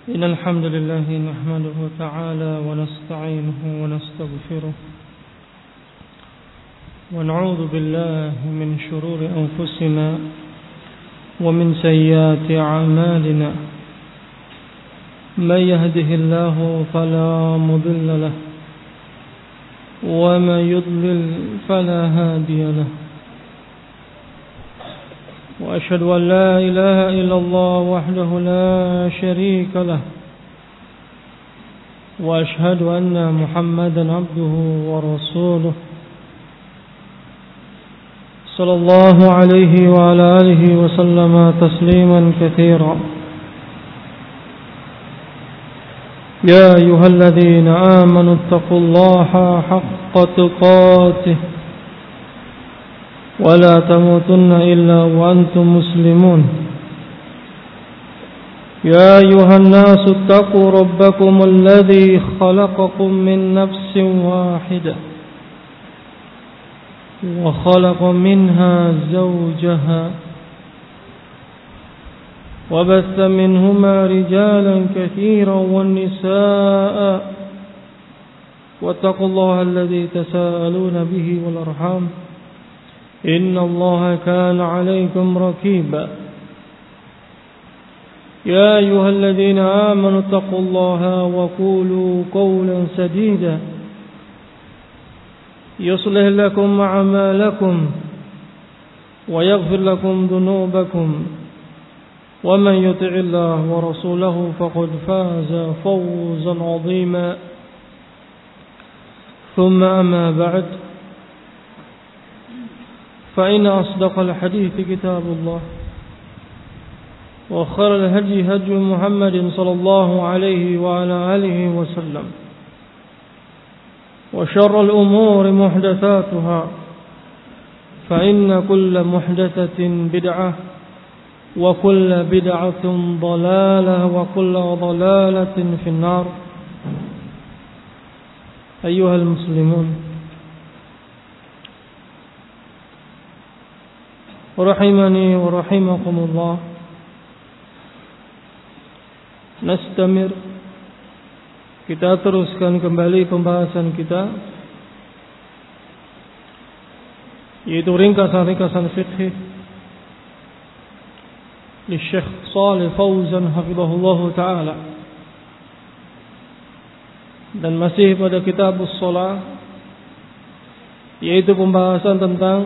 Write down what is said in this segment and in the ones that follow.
إن الحمد لله نحمده تعالى ونستعينه ونستغفره ونعوذ بالله من شرور أنفسنا ومن سيئات أعمالنا من يهده الله فلا مضل له ومن يضلل فلا هادي له وأشهد أن لا إله إلا الله وحده لا شريك له وأشهد أن محمدا عبده ورسوله صلى الله عليه وعلى آله وسلم تسليما كثيرا يا أيها الذين آمنوا اتقوا الله حق تقاته ولا تموتن إلا وأنتم مسلمون يا أيها الناس اتقوا ربكم الذي خلقكم من نفس واحدة وخلق منها زوجها وبث منهما رجالا كثيرا والنساء واتقوا الله الذي تساءلون به والأرحام إن الله كان عليكم رقيبا يا أيها الذين آمنوا اتقوا الله وقولوا قولا سديدا يصلح لكم أعمالكم ويغفر لكم ذنوبكم ومن يطع الله ورسوله فقد فاز فوزا عظيما ثم أما بعد فإن أصدق الحديث كتاب الله وخير الهدي هدي محمد صلى الله عليه وعلى آله وسلم وشر الأمور محدثاتها فإن كل محدثة بدعة وكل بدعة ضلالة وكل ضلالة في النار. أيها المسلمون rahimani wa rahimakumullah. Nastamir, kita teruskan kembali pembahasan kita, yaitu ringkasan-ringkasan fiqh li Syekh Shalih Fauzan hafizahullah taala, dan masih pada kitabus shalah, yaitu pembahasan tentang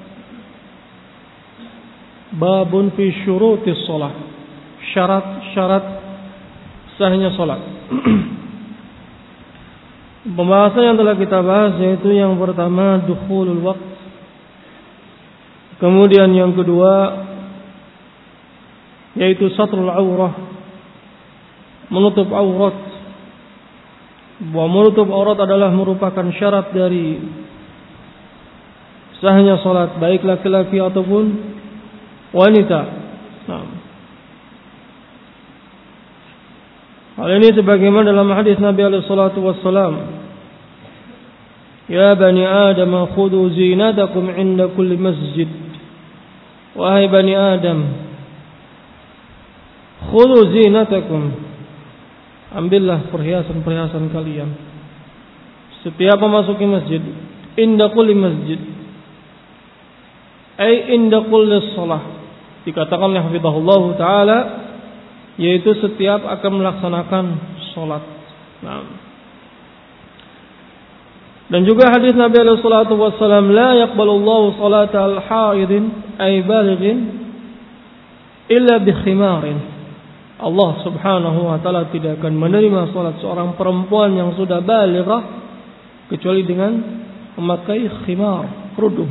babun fi syurutis shalah, syarat-syarat sahnya salat. Pembahasan yang telah kita bahas yaitu yang pertama dukhulul waqt, kemudian yang kedua yaitu satrul aurah, menutup aurat. Bahwa menutup aurat adalah merupakan syarat dari sahnya salat, baik laki-laki ataupun wanita. Nah, hal ini sebagaimana dalam hadis Nabi alaihi salatu wassalam, ya bani Adam khudhu zinatakum 'inda kulli masjid. Wahai bani Adam, khudhu zinatakum, ambillah perhiasan-perhiasan kalian setiap memasuki masjid. Inda kulli masjid ay inda kulli shalah, dikatakan oleh hafizahullah taala, yaitu setiap akan melaksanakan salat. Nah, dan juga hadis Nabi alaihi salatu wassalam, la yaqbalullahu salata al-haidin ay balighin illa bi khimarin. Allah Subhanahu wa taala tidak akan menerima salat seorang perempuan yang sudah balighah kecuali dengan memakai khimar, kerudung.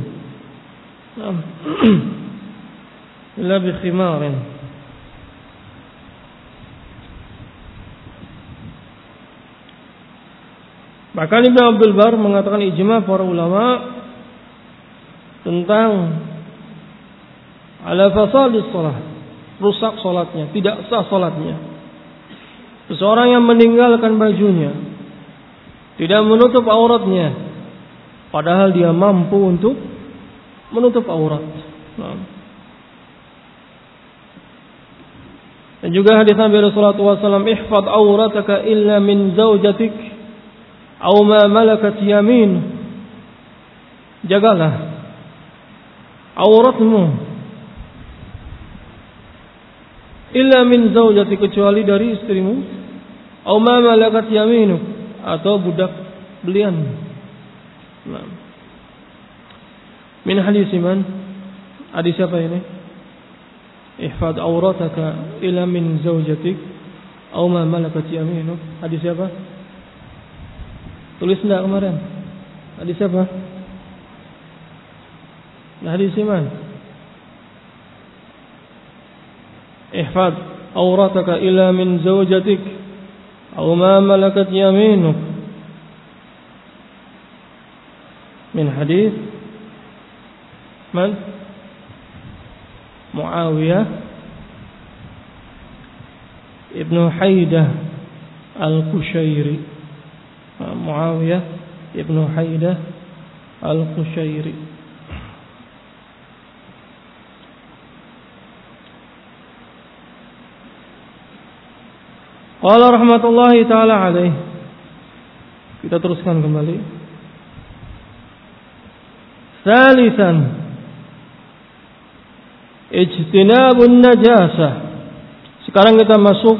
Illa bi khimarin. Bahkan Ibnu Abdul Bar mengatakan ijma para ulama tentang ala fasadis salat, rusak salatnya, tidak sah salatnya. Seseorang yang meninggalkan bajunya, tidak menutup auratnya, padahal dia mampu untuk menutup aurat. Nah, Dan juga hadis Nabi sallallahu alaihi wasallam, ihfaz aurataka illa min zaujatik aw ma malakat yamin. Jagalah auratmu illa min zaujatik, kecuali dari istrimu, aw ma malakat yaminuk, atau budak belianmu. Nah. Min hadis man? Hadis siapa ini? Ihfad aurataka ila min zaujatik aw ma malakat yaminuk. Hadis siapa? Tulis enggak kemarin? Hadis siapa? Hadis man? Ihfad aurataka ila min zaujatik aw ma malakat yaminuk. Min hadis man? Muawiyah ibn Haidah al-Qushairi. Muawiyah ibn Haidah al-Qushairi. Qala rahmatullahi ta'ala alaih. Kita teruskan kembali. Salisan, ijtinabun najasah. Sekarang kita masuk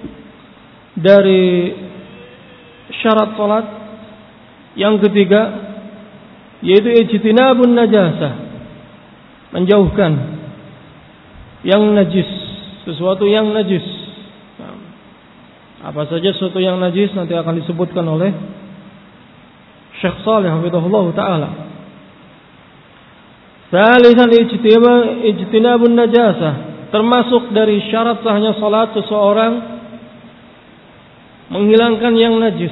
dari syarat salat yang ketiga, yaitu ijtinabun najasah, menjauhkan yang najis, sesuatu yang najis. Apa saja sesuatu yang najis nanti akan disebutkan oleh Syekh Shalih hafizahullah taala. Salisan ijtinabun najasah, termasuk dari syarat sahnya salat seseorang menghilangkan yang najis,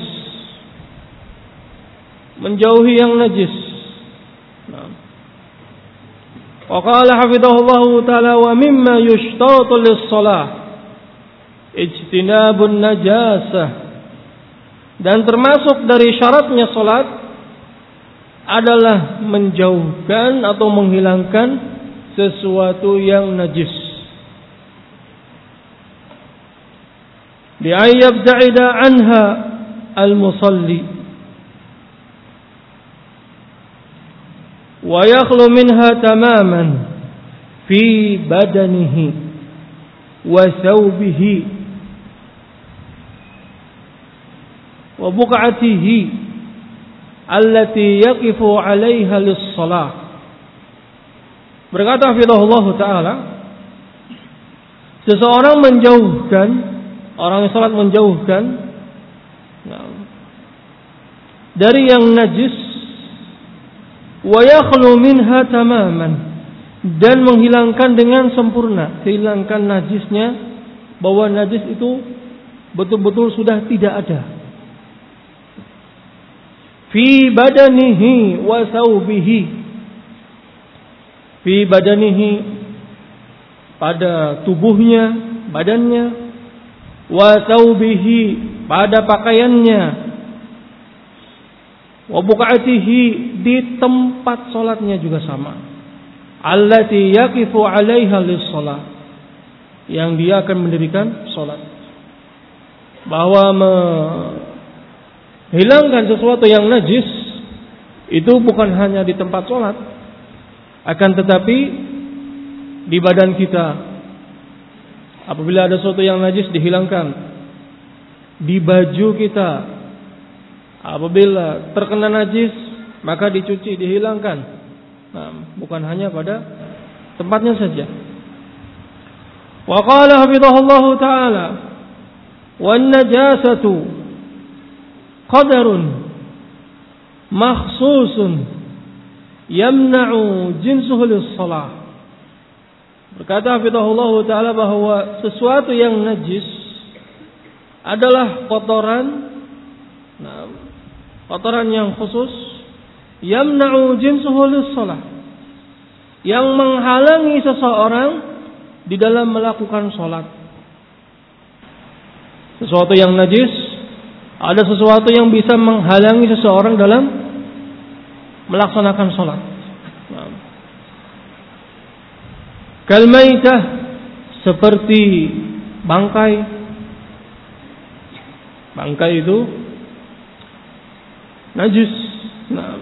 menjauhi yang najis. Wa qala hafizahullah taala wa mimma yushtaratu lis-shalah ijtinabun najasah, dan termasuk dari syaratnya salat adalah menjauhkan atau menghilangkan sesuatu yang najis. Bi ayyabta'ida anha al-musalli wa yakhlu minha tamaman fi badanihi wa thawbihi wa buq'atihi allati yaqifu 'alaiha lis-shalah. Berkata hafizahullah taala, seseorang menjauhkan, orang yang salat menjauhkan dari yang najis, wa yakhlu minha tamaman, dan menghilangkan dengan sempurna, hilangkan najisnya, bahwa najis itu betul-betul sudah tidak ada. Fi badanihi wa thawbihi. Fi badanihi, pada tubuhnya, badannya, wa thawbihi, pada pakaiannya, wa buq'atihi, di tempat salatnya juga sama. Allati yaqifu 'alaiha lis-shalah, yang dia akan mendirikan salat. Bahwa hilangkan sesuatu yang najis itu bukan hanya di tempat sholat, akan tetapi di badan kita. Apabila ada sesuatu yang najis, dihilangkan. Di baju kita, apabila terkena najis, maka dicuci, dihilangkan. Nah, bukan hanya pada tempatnya saja. Wa qala hafizahullahu ta'ala, wan najasatu qadarun makhsusun yamna'u jinsuhu lis-shalah. Berkata hafizahullah taala bahwa sesuatu yang najis adalah kotoran, kotoran yang khusus, yamna'u jinsuhu lis-shalah, yang menghalangi seseorang di dalam melakukan salat. Sesuatu yang najis, ada sesuatu yang bisa menghalangi seseorang dalam melaksanakan sholat. Kal maitah, seperti Bangkai itu najis. Nah,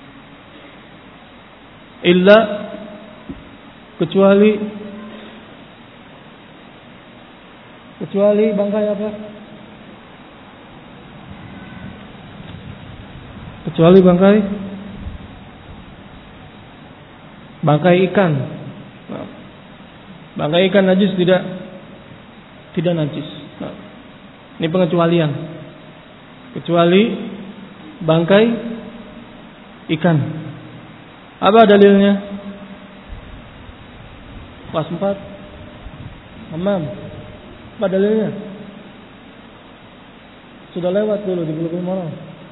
illa kecuali bangkai apa? Kecuali bangkai ikan. Nah, bangkai ikan najis tidak najis. Nah, ini pengecualian. Kecuali bangkai ikan. Apa dalilnya? Kelas 4. Hamam. Apa dalilnya? Sudah lewat dulu di Bulughul Maram.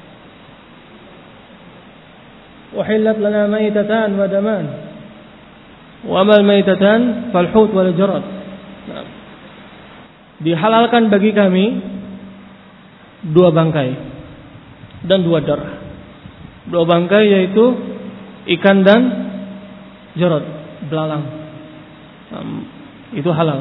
Uhillat lana maitatan wa daman. Wa amal maitatan fal hut wal jarad. Nah, dihalalkan bagi kami 2 bangkai dan 2 darah. 2 bangkai yaitu ikan dan jarad, belalang. Itu halal.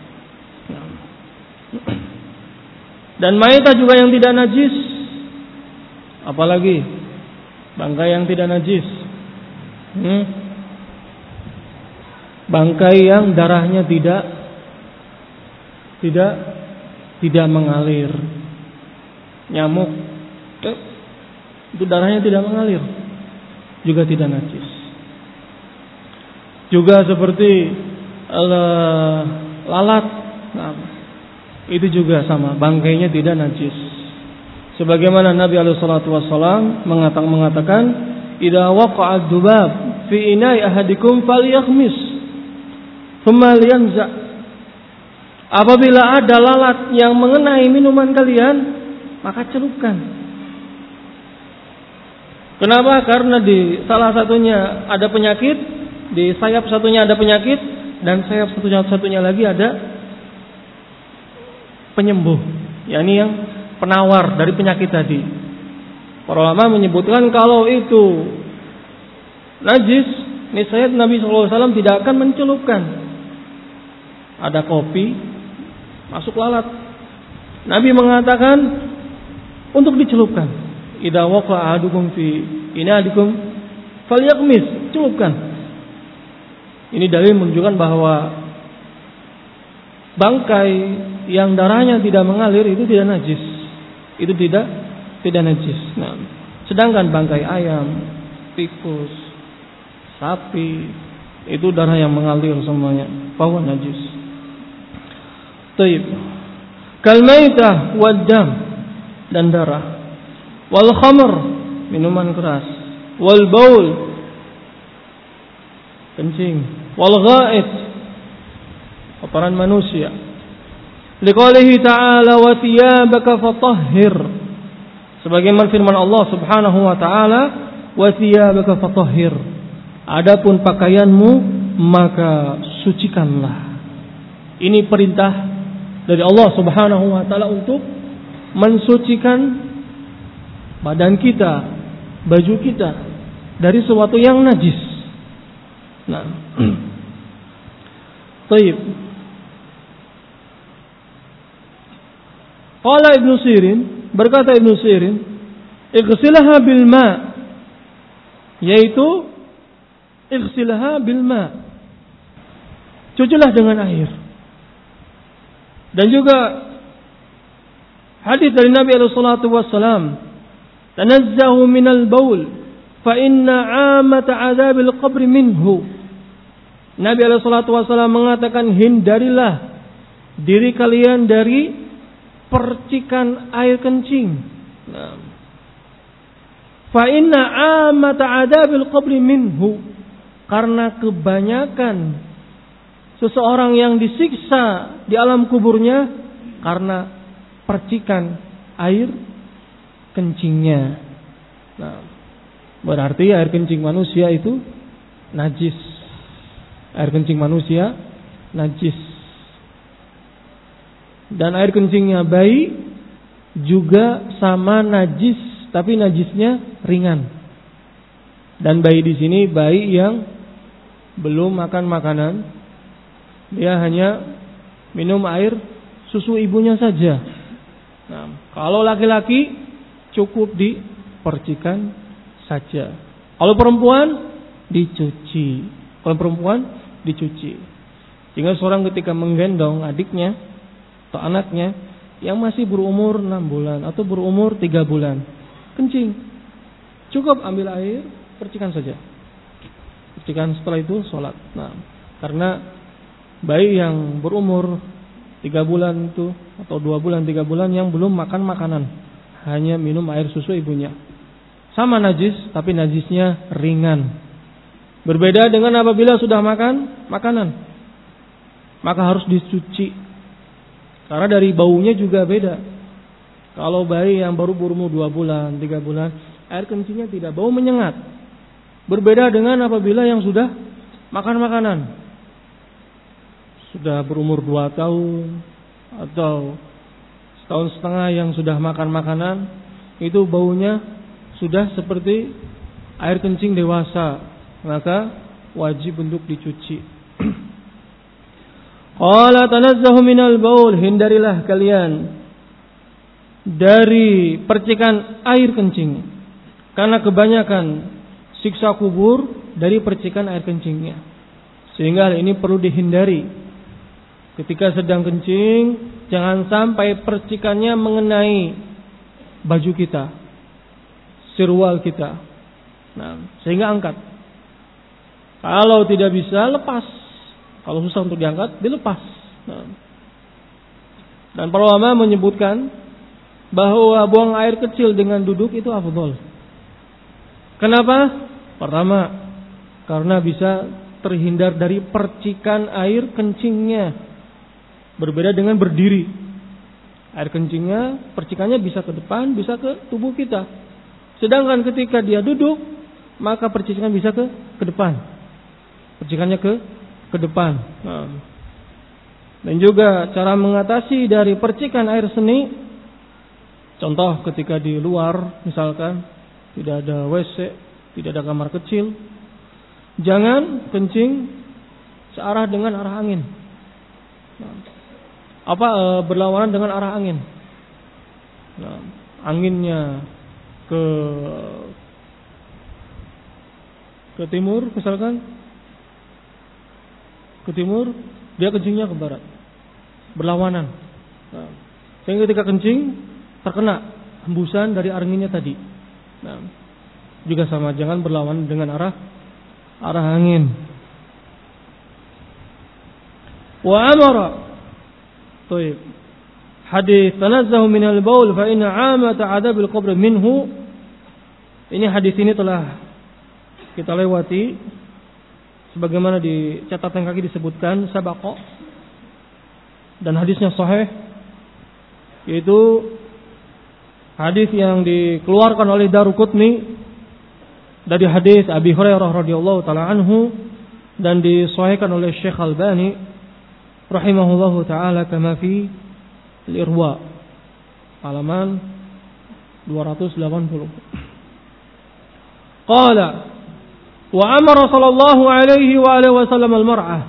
Dan maitah juga yang tidak najis. Apalagi bangkai yang tidak najis. Bangkai yang darahnya tidak mengalir. Nyamuk itu darahnya tidak mengalir, juga tidak najis. Juga seperti lalat, nah, itu juga sama, bangkainya tidak najis. Sebagaimana Nabi SAW mengatakan, "Idza waqa'a dzubab fi ina'i ahadikum falyakhmis, thumma liyanza." Apabila ada lalat yang mengenai minuman kalian, maka celupkan. Kenapa? Karena di salah satunya ada penyakit, di sayap satunya ada penyakit, dan sayap satunya lagi ada penyembuh, yakni yang penawar dari penyakit tadi. Para ulama menyebutkan kalau itu najis, niscaya Nabi SAW tidak akan mencelupkan. Ada kopi, masuk lalat, Nabi mengatakan untuk dicelupkan. Idza waqa'a ahadukum fi inadikum falyaqmis, celupkan. Ini dalil menunjukkan bahwa bangkai yang darahnya tidak mengalir itu tidak najis. Itu tidak najis. Nah, sedangkan bangkai ayam, tikus, sapi itu darah yang mengalir semuanya, bahwa najis. Taib. Kal maitah wad dam, dan darah. Wal khamr, minuman keras. Wal baul, kencing. Wal gha'it, kotoran manusia. Liqaulihi ta'ala wa thiyabaka fatahhir. Sebagaimana firman Allah Subhanahu wa taala, wa thiyabaka fatahhir. Adapun pakaianmu maka sucikanlah. Ini perintah dari Allah Subhanahu wa taala untuk mensucikan badan kita, baju kita dari sesuatu yang najis. Nah, Taib. Qala Ibnu Sirin, berkata Ibnu Sirin, ighsilha bil ma, yaitu ighsilha bil ma, cucilah dengan air. Dan juga hadis dari Nabi sallallahu alaihi wasallam, tanazzahu minal baul fa inna 'amata 'adzabil qabri minhu. Nabi sallallahu alaihi wasallam mengatakan, hindarilah diri kalian dari percikan air kencing. Nah, fa inna 'amata 'adzabil qabri minhu, karena kebanyakan seseorang yang disiksa di alam kuburnya karena percikan air kencingnya. Nah, berarti air kencing manusia itu najis. Air kencing manusia najis. Dan air kencingnya bayi juga sama najis, tapi najisnya ringan. Dan bayi di sini bayi yang belum makan makanan, dia hanya minum air susu ibunya saja. Nah, kalau laki-laki cukup dipercikan saja. Kalau perempuan dicuci. Kalau perempuan dicuci. Sehingga seorang ketika menggendong adiknya atau anaknya yang masih berumur 6 bulan atau berumur 3 bulan, kencing, cukup ambil air, percikan saja. Percikan, setelah itu sholat. Nah, karena bayi yang berumur 3 bulan itu atau 2 bulan 3 bulan yang belum makan makanan, hanya minum air susu ibunya. Sama najis, tapi najisnya ringan. Berbeda dengan apabila sudah makan makanan, maka harus dicuci. Karena dari baunya juga beda. Kalau bayi yang baru berumur 2 bulan 3 bulan, air kencingnya tidak bau menyengat. Berbeda dengan apabila yang sudah makan makanan, sudah berumur 2 tahun atau setahun setengah yang sudah makan makanan, itu baunya sudah seperti air kencing dewasa, maka wajib untuk dicuci. Qala tanazzahu minal baul, hindarilah kalian dari percikan air kencing, karena kebanyakan siksa kubur dari percikan air kencingnya. Sehingga hal ini perlu dihindari. Ketika sedang kencing, jangan sampai percikannya mengenai baju kita, sirwal kita. Nah, sehingga angkat. Kalau tidak bisa, lepas. Kalau susah untuk diangkat, dilepas. Nah. Dan para ulama menyebutkan bahwa buang air kecil dengan duduk itu afdal. Kenapa? Pertama, karena bisa terhindar dari percikan air kencingnya. Berbeda dengan berdiri. Air kencingnya, percikannya bisa ke depan, bisa ke tubuh kita. Sedangkan ketika dia duduk, maka percikan bisa ke depan. Percikannya ke depan. Nah. Dan juga cara mengatasi dari percikan air seni. Contoh ketika di luar, misalkan tidak ada WC, tidak ada kamar kecil, jangan kencing searah dengan arah angin. Nah, berlawanan dengan arah angin. Nah, anginnya ke timur, misalkan ke timur, dia kencingnya ke barat, berlawanan. Nah, sehingga ketika kencing terkena hembusan dari anginnya tadi. Nah, juga sama, jangan berlawanan dengan arah angin. Wa amara, baik, hadis tanazzahu minal baul fa inna 'amata 'adabil qabr minhu. Ini hadis ini telah kita lewati. Sebagaimana di catatan kaki disebutkan sabaqa, dan hadisnya sahih, yaitu hadis yang dikeluarkan oleh Daruqutni dari hadis Abi Hurairah radhiyallahu taala anhu, dan disahihkan oleh Syekh Albani rahimahullahu taala kama fi al-Irwa halaman 280. Qala wa amara sallallahu alaihi wa alihi wasallam al-mar'ah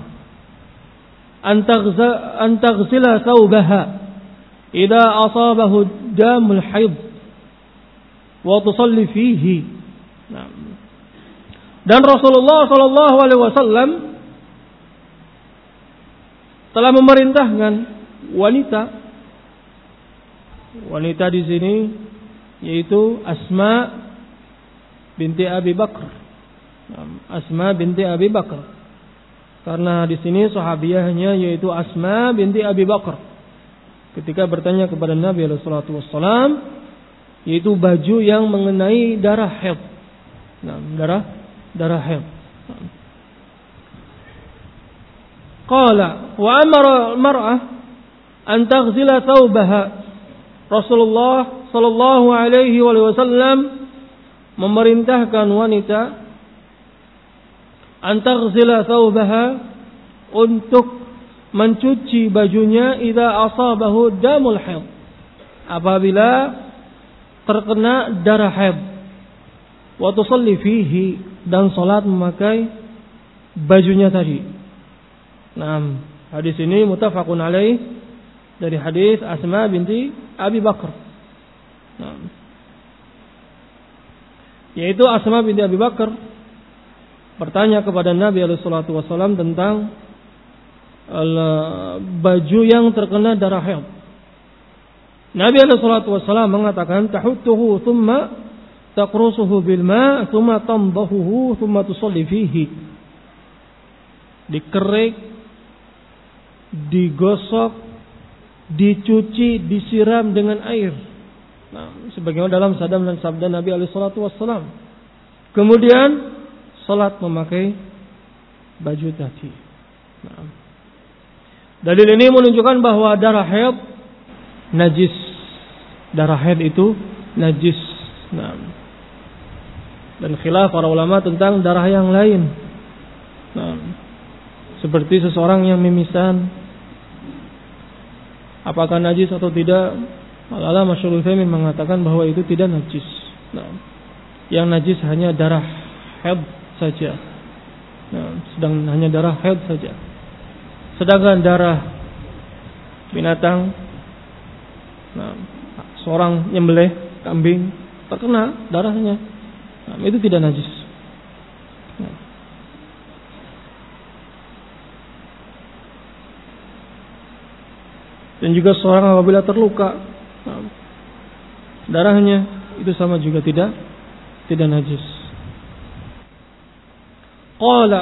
an taghsila thawbaha idza asabahu damul haid wa tusalli fihi. Dan Rasulullah sallallahu alaihi wasallam telah memerintahkan wanita di sini yaitu Asma binti Abi Bakr. Asma binti Abi Bakr. Karena di sini sahabiahnya yaitu Asma binti Abi Bakr. Ketika bertanya kepada Nabi sallallahu alaihi wasallam, yaitu baju yang mengenai darah haid. Nah, darah haid. Qala wa amara al-mar'ah an taghsila thawbaha. Rasulullah sallallahu alaihi wasallam memerintahkan wanita an taghsila thawbaha, untuk mencuci bajunya idza asabahu damul haid, apabila terkena darah haid, wa tusalli fihi, dan salat memakai bajunya tadi. Nah, hadis ini muttafaqun alaih, dari hadis Asma binti Abi Bakar. Nah, yaitu Asma binti Abi Bakar bertanya kepada Nabi SAW tentang baju yang terkena darah haid. Nabi SAW mengatakan, tahuttuhu thumma taqrusuhu bil ma' thumma tamdahuhu thumma tusalli fihi. Dikerik, digosok, dicuci, disiram dengan air. Nah, sebagaimana dalam sabda Nabi SAW. Kemudian salat memakai baju tadi. Nah, dalil ini menunjukkan bahwa darah haid najis. Darah haid itu najis. Nah, dan khilaf para ulama tentang darah yang lain. Nah, seperti seseorang yang mimisan, apakah najis atau tidak? Al-Allamah Syaikh Utsaimin mengatakan bahwa itu tidak najis. Nah, yang najis hanya darah haid saja. Nah, hanya darah haid saja. Sedangkan darah binatang, nah, seorang nyembelih kambing terkena darahnya, nah, itu tidak najis. Nah. Dan juga seorang apabila terluka, nah, darahnya itu sama juga tidak najis. Qala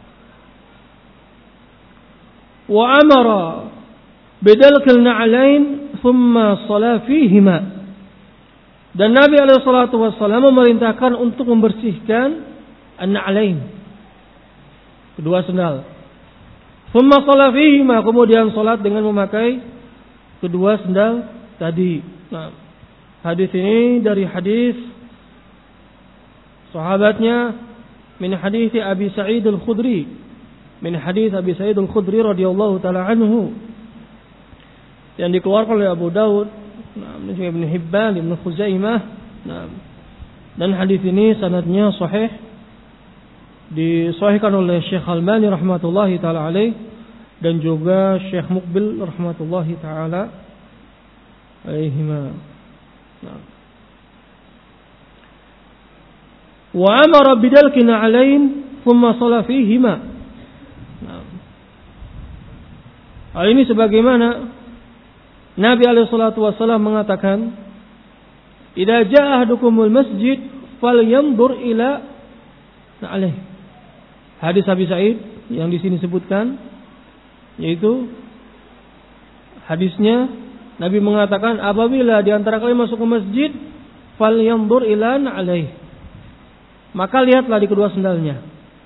wa amara bidalkil na'alain thumma shala fihima. Dan Nabi SAW memerintahkan untuk membersihkan an-na'alain, kedua sendal. Thumma shala fihima, kemudian salat dengan memakai kedua sendal tadi. Nah, hadis ini dari hadis sahabatnya min hadis Abi Sa'id Al-Khudri, min hadis Abi Sa'id Al-Khudri radhiyallahu taala anhu, yang dikeluarkan oleh Abu Daud, nah, dan juga Ibnu Hibban, Ibnu Khuzaimah. Nah, dan hadis ini sanadnya sahih, disahihkan oleh Syekh Al-Albani rahmatullahi taala alaih, dan juga Syekh Muqbil rahmatullahi taala alaihima. Nah. Wa amara bidalkina alain thumma shala fihima. Nah. Hal ini sebagaimana Nabi SAW mengatakan, idza jaa ahadukumul masjid falyanzur ila na'alih. Hadis Abi Sa'id yang di sini sebutkan, yaitu hadisnya Nabi mengatakan, apabila di antara kalian masuk ke masjid, falyanzur ila na'alih, maka lihatlah di kedua sendalnya.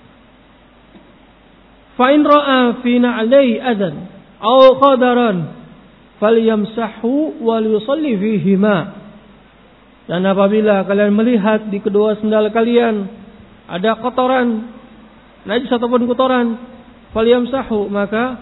Fa in ra'a fi na'alih adan aw qadaran falyamsahu wal yusalli fihima. Dan apabila kalian melihat di kedua sendal kalian ada kotoran, najis ataupun kotoran, falyamsahu, maka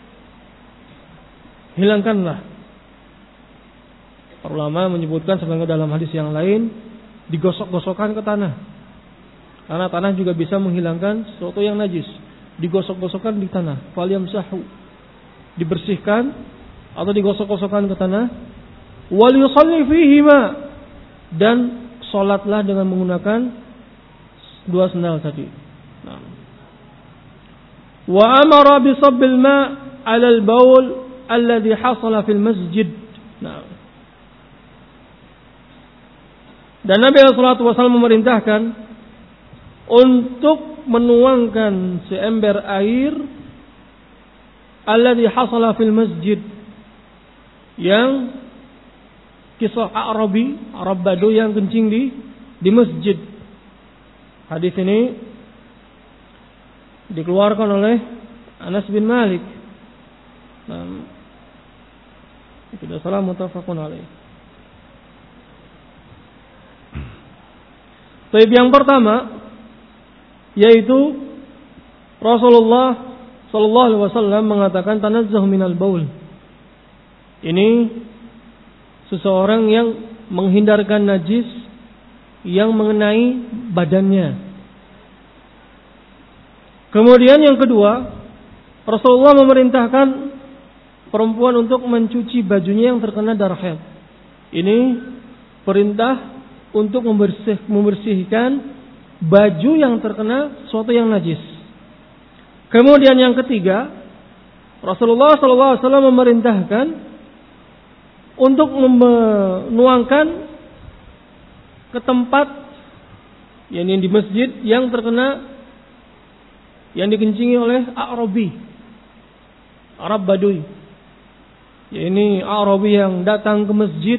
hilangkanlah. Para ulama menyebutkan sebagaimana dalam hadis yang lain, digosok-gosokkan ke tanah. Karena tanah juga bisa menghilangkan sesuatu yang najis. Digosok-gosokkan di tanah, falyamsahu, dibersihkan atau digosok-gosokkan ke tanah. Wal yusalli fihima, dan salatlah dengan menggunakan dua sendal tadi. Nah. Wa amara bi sabbil ma' 'ala al-bawl alladhi hasala fil masjid. Nah. Dan Nabi SAW memerintahkan untuk menuangkan seember air alladhi hasala fil masjid, yang kisah Arabi, Arab Badu yang kencing di masjid. Hadis ini dikeluarkan oleh Anas bin Malik. Nah, tidak salah, muttafaqun alaih. Baik, yang pertama yaitu Rasulullah sallallahu alaihi wasallam mengatakan tanazzah minal baul. Ini seseorang yang menghindarkan najis yang mengenai badannya. Kemudian yang kedua, Rasulullah memerintahkan perempuan untuk mencuci bajunya yang terkena darah haid. Ini perintah untuk membersihkan baju yang terkena sesuatu yang najis. Kemudian yang ketiga, Rasulullah SAW memerintahkan untuk menuangkan ke tempat yang di masjid yang terkena, yang dikencingi oleh A'rabi, Arab Badui. Ya, ini A'rabi yang datang ke masjid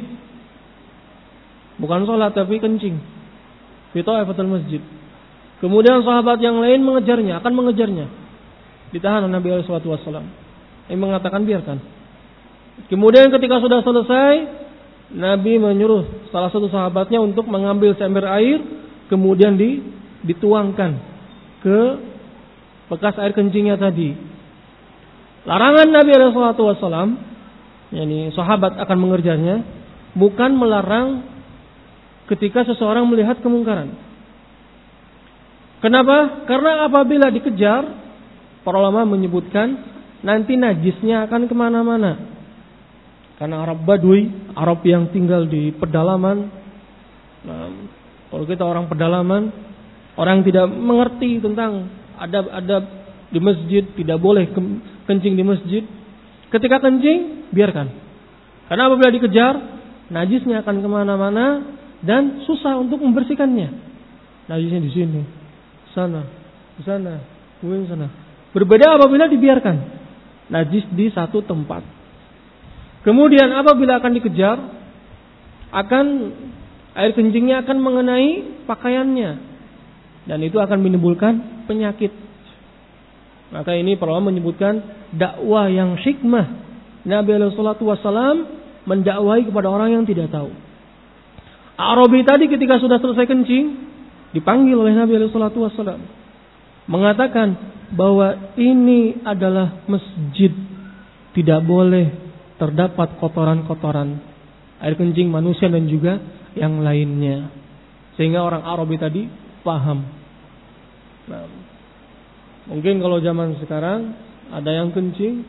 bukan sholat tapi kencing fi ta'ifatul masjid. Kemudian sahabat yang lain akan mengejarnya. Ditahan oleh Nabi sallallahu alaihi wasallam. Yang mengatakan biarkan. Kemudian ketika sudah selesai, Nabi menyuruh salah satu sahabatnya untuk mengambil seember air, kemudian dituangkan ke bekas air kencingnya tadi. Larangan Nabi sallallahu alaihi wasallam, yakni sahabat akan mengerjanya, bukan melarang ketika seseorang melihat kemungkaran. Kenapa? Karena apabila dikejar, para ulama menyebutkan nanti najisnya akan kemana-mana. Karena Arab Badui, Arab yang tinggal di pedalaman. Nah, kalau kita orang pedalaman, orang yang tidak mengerti tentang adab-adab di masjid, tidak boleh kencing di masjid. Ketika kencing, biarkan. Karena apabila dikejar, najisnya akan kemana-mana dan susah untuk membersihkannya. Najisnya di sini, sana, di sana, di sana. Berbeda apabila dibiarkan. Najis di satu tempat. Kemudian apabila akan dikejar, air kencingnya akan mengenai pakaiannya. Dan itu akan menimbulkan penyakit. Maka ini para ulama menyebutkan dakwah yang hikmah. Nabi SAW mendakwahi kepada orang yang tidak tahu. Arabi tadi ketika sudah selesai kencing, dipanggil oleh Nabi SAW. Mengatakan bahwa ini adalah masjid. Tidak boleh terdapat kotoran-kotoran air kencing manusia dan juga yang lainnya. Sehingga orang Arabi tadi paham. Nah, mungkin kalau zaman sekarang ada yang kencing,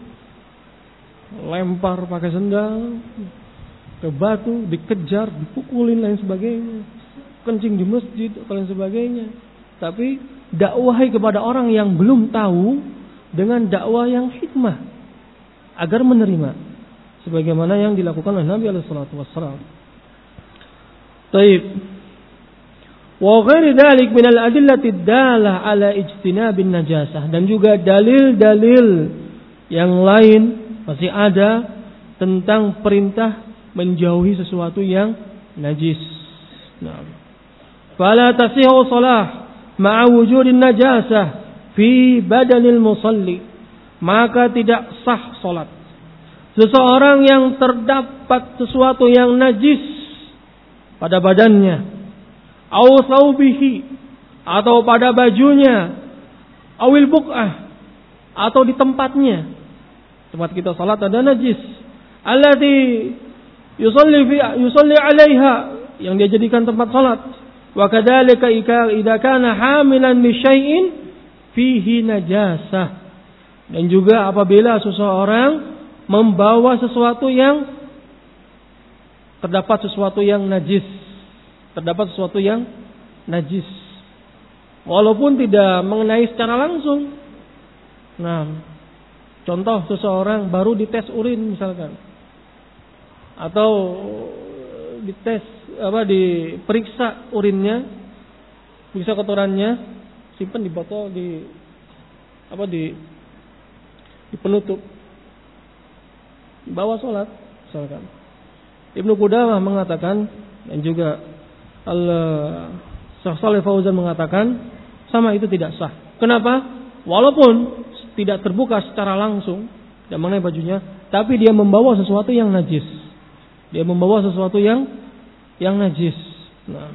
lempar pakai sendal ke batu, dikejar, dipukulin lain sebagainya. Kencing di masjid atau lain sebagainya. Tapi dakwahi kepada orang yang belum tahu dengan dakwah yang hikmah agar menerima. Sebagaimana yang dilakukan oleh Nabi SAW. Taib. Wa ghairi dzalik min al-adillati ad-dalah ala ijtinabin najasah, dan juga dalil-dalil yang lain masih ada tentang perintah menjauhi sesuatu yang najis. Nah, fala tasihu shalah ma'a wujudin najasah fi badanil musalli, maka tidak sah salat seseorang yang terdapat sesuatu yang najis pada badannya, au thawbihi, atau pada bajunya, awil buq'ah, atau di tempatnya. Tempat kita salat ada najis. Allati yusalli 'alaiha, yang dia jadikan tempat salat. Wa kadzalika idza kana hamilan li syai'in fihi najasah. Dan juga apabila seseorang membawa sesuatu yang terdapat sesuatu yang najis, walaupun tidak mengenai secara langsung. Nah, contoh seseorang baru dites urin misalkan, atau diperiksa urinnya, periksa kotorannya, simpan di botol, di penutup, bawa sholat misalkan. Ibnu Qudamah mengatakan, dan juga Syekh Shalih Fauzan mengatakan, sama itu tidak sah. Kenapa? Walaupun tidak terbuka secara langsung dan mengenai bajunya, tapi dia membawa sesuatu yang najis. Nah.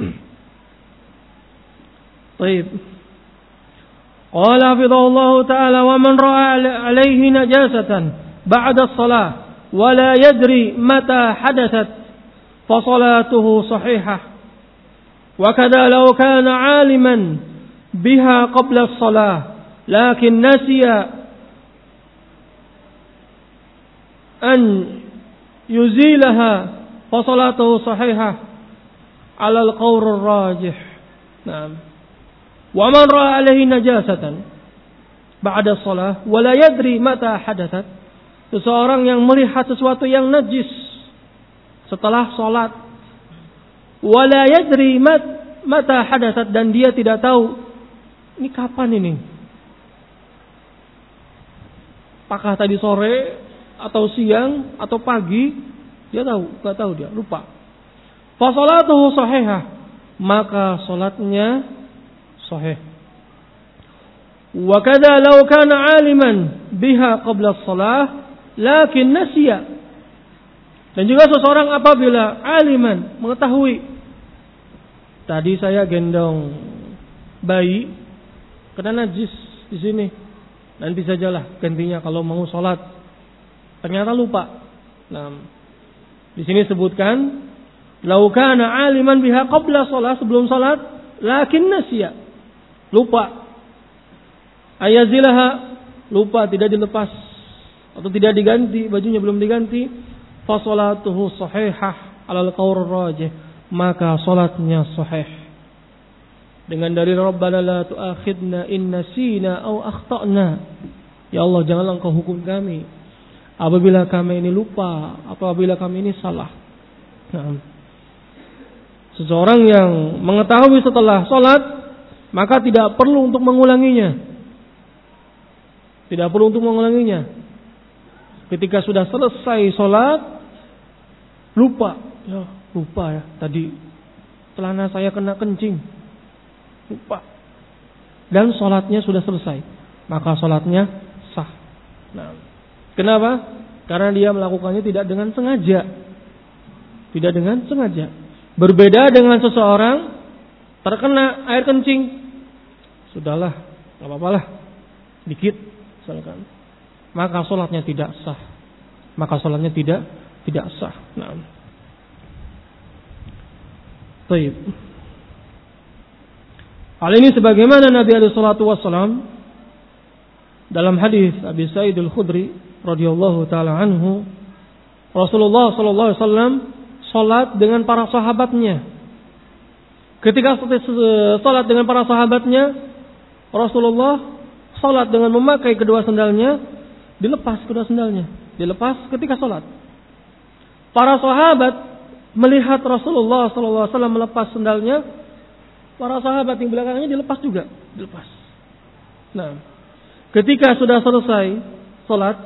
Baik. Qala hafizahullahu ta'ala, wa man ra'a 'alaihi najasatan ba'da as-salah wa la yadri mata hadathat fa salatuhu sahihah. Wa kadza law kana 'aliman biha qabla as-salah lakin nasiya an yuzilaha fa salatuhu sahihah 'ala al-qawl ar-rajih. Naam. Wa man ra'a 'alaihi najasatan ba'da shalah wa la yadri mata hadathat. Seseorang yang melihat sesuatu yang najis setelah salat, wa la yadri mata hadathat, dan dia tidak tahu ini kapan ini. Apakah tadi sore atau siang atau pagi? Dia enggak tahu dia, lupa. Fa salatuhu sahihah, maka salatnya sahih. Wa kadza law kana 'aliman biha qabla as-shalah lakin nasiya. Dan juga seseorang apabila aliman mengetahui, tadi saya gendong bayi kena najis di sini, nanti sajalah gantinya kalau mau sholat. Ternyata lupa. Nah, di sini sebutkan lau kana aliman biha qabla shalah, sebelum salat, lakin nasiya, lupa. Ayazilaha, lupa, tidak dilepas atau tidak diganti, bajunya belum diganti. Fa salatuhu sahihah 'alal qawl rajih, maka salatnya sahih. Dengan dalil Rabbana la tu'akhidna in nasina aw akhtana. Ya Allah, janganlah Engkau hukum kami apabila kami ini lupa, apabila kami ini salah. Nah, seseorang yang mengetahui setelah salat, maka tidak perlu untuk mengulanginya. Tidak perlu untuk mengulanginya. Ketika sudah selesai salat, lupa ya, tadi celana saya kena kencing. Lupa. Dan salatnya sudah selesai, maka salatnya sah. Nah, kenapa? Karena dia melakukannya tidak dengan sengaja. Tidak dengan sengaja. Berbeda dengan seseorang terkena air kencing. Sudahlah, enggak apa-apalah. Dikit misalkan. Maka salatnya tidak sah. Maka salatnya tidak sah. Nah. Baik. Hal ini sebagaimana Nabi alaihi salatu wasallam dalam hadis Abi Sa'id Al-Khudri radhiyallahu taala anhu, Rasulullah sallallahu alaihi wasallam salat dengan para sahabatnya. Ketika salat dengan para sahabatnya, Rasulullah salat dengan memakai kedua sendalnya, dilepas kedua sendalnya, dilepas ketika salat. Para sahabat melihat Rasulullah sallallahu alaihi wasallam melepas sendalnya, para sahabat yang belakangnya dilepas juga, dilepas. Nah, ketika sudah selesai salat,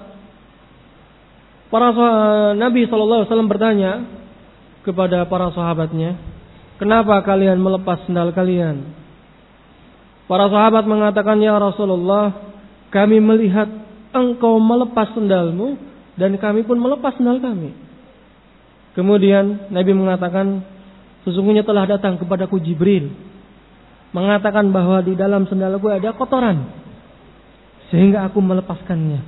Nabi sallallahu alaihi wasallam bertanya kepada para sahabatnya, "Kenapa kalian melepas sendal kalian?" Para sahabat mengatakan, "Ya Rasulullah, kami melihat engkau melepas sendalmu dan kami pun melepas sendal kami." Kemudian Nabi mengatakan, "Sesungguhnya telah datang kepadaku Jibril mengatakan bahwa di dalam sendalku ada kotoran, sehingga aku melepaskannya."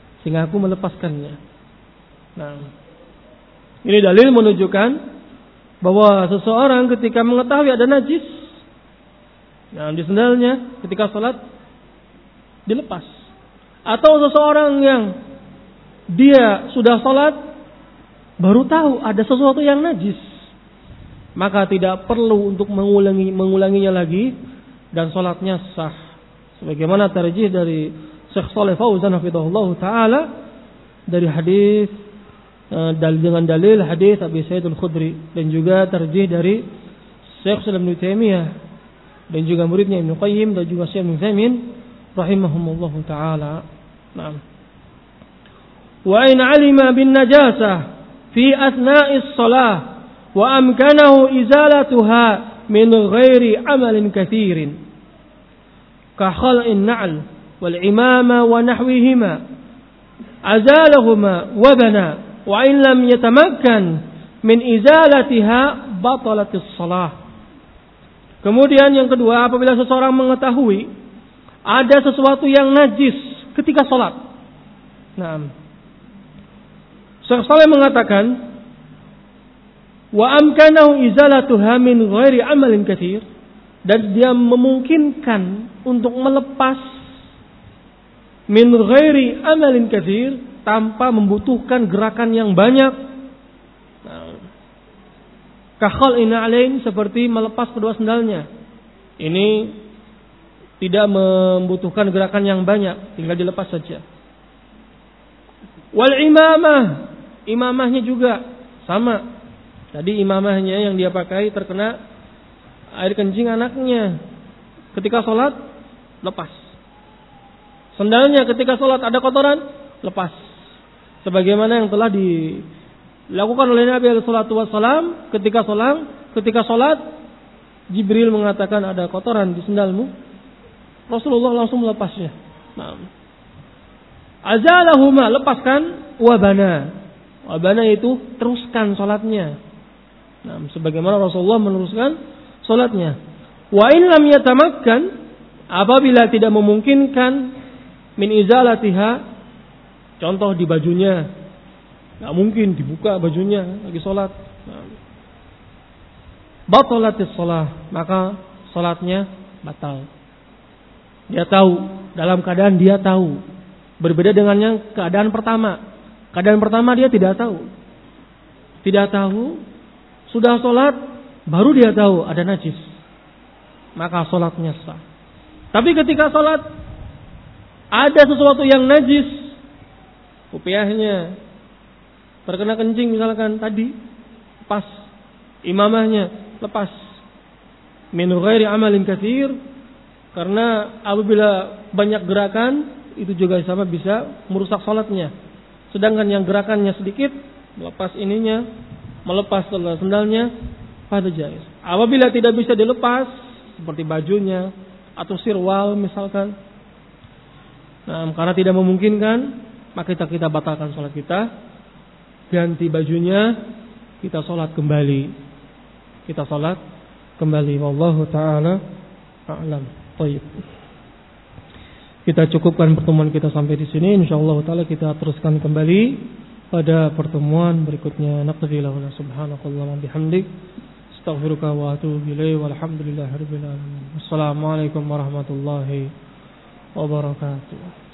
Nah, ini dalil menunjukkan bahwa seseorang ketika mengetahui ada najis, nah, di sendalnya ketika salat dilepas. Atau seseorang yang dia sudah salat baru tahu ada sesuatu yang najis, maka tidak perlu untuk mengulanginya lagi dan salatnya sah. Sebagaimana tarjih dari Syekh Shalih Fauzan hafizahullah taala dari hadis dengan dalil hadis Abi Sa'id Al-Khudri, dan juga tarjih dari Syekh Ibnu Taimiyah dan juga muridnya Ibnu Qayyim dan juga Syekh Ibnu Utsaimin rahimahumullahu taala. Naam. Wa in 'alima bin najasah fi athna'is shalah wa amkanahu izalatuha min ghairi 'amalin katsirin ka khal'in na'l wal 'imama wa nahwihima azalahuma wa bana wa in lam yatamakkan min izalatiha batalatis shalah. Kemudian yang kedua, apabila seseorang mengetahui ada sesuatu yang najis ketika salat. Nah, Syekh Saleh mengatakan, wa amkanahu izalatuha min ghairi amalin katsir, dan dia memungkinkan untuk melepas min ghairi amalin katsir, tanpa membutuhkan gerakan yang banyak. Kakhal'in alain, seperti melepas kedua sendalnya. Ini tidak membutuhkan gerakan yang banyak, tinggal dilepas saja. Wal imamah, imamahnya juga sama. Tadi imamahnya yang dia pakai terkena air kencing anaknya. Ketika sholat, lepas. Sendalnya ketika sholat ada kotoran, lepas. Sebagaimana yang telah dilakukan oleh Nabi SAW ketika sholat, Jibril mengatakan ada kotoran di sendalmu. Rasulullah langsung melepasnya. Azalahuma, lepaskan. Wabana itu teruskan sholatnya. Sebagaimana Rasulullah meneruskan sholatnya. Wa in lam yatamakkan, apabila tidak memungkinkan min izalatiha, contoh di bajunya, nggak mungkin dibuka bajunya lagi sholat. Batalatis sholah, maka sholatnya batal. Dia tahu, dalam keadaan dia tahu. Berbeda dengan yang keadaan pertama. Keadaan pertama dia tidak tahu. Tidak tahu, sudah sholat, baru dia tahu ada najis. Maka sholatnya sah. Tapi ketika sholat, ada sesuatu yang najis, kopiahnya terkena kencing misalkan tadi, lepas. Imamahnya lepas. Min ghairi amalin katsir, karena apabila banyak gerakan itu juga sama bisa merusak salatnya. Sedangkan yang gerakannya sedikit, melepas ininya, melepas sendalnya, pada jaiz. Apabila tidak bisa dilepas, seperti bajunya atau sirwal misalkan, karena tidak memungkinkan, maka kita batalkan salat kita, ganti bajunya, kita salat kembali. Wallahu ta'ala a'lam. Baik. Kita cukupkan pertemuan kita sampai di sini. Insyaallah taala kita teruskan kembali pada pertemuan berikutnya. Naqdi lahu subhanakallahumma bihamdik, astaghfiruka wa atubu ilaik. Walhamdulillahirabbil alamin. Wassalamualaikum warahmatullahi wabarakatuh.